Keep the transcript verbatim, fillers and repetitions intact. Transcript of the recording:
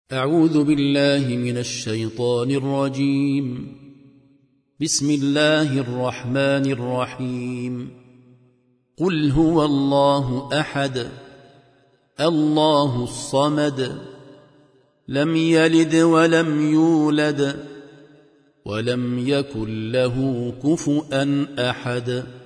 أعوذ بالله من الشيطان الرجيم. بسم الله الرحمن الرحيم. قل هو الله أحد الله الصمد لم يلد ولم يولد ولم يكن له كفؤا أحد.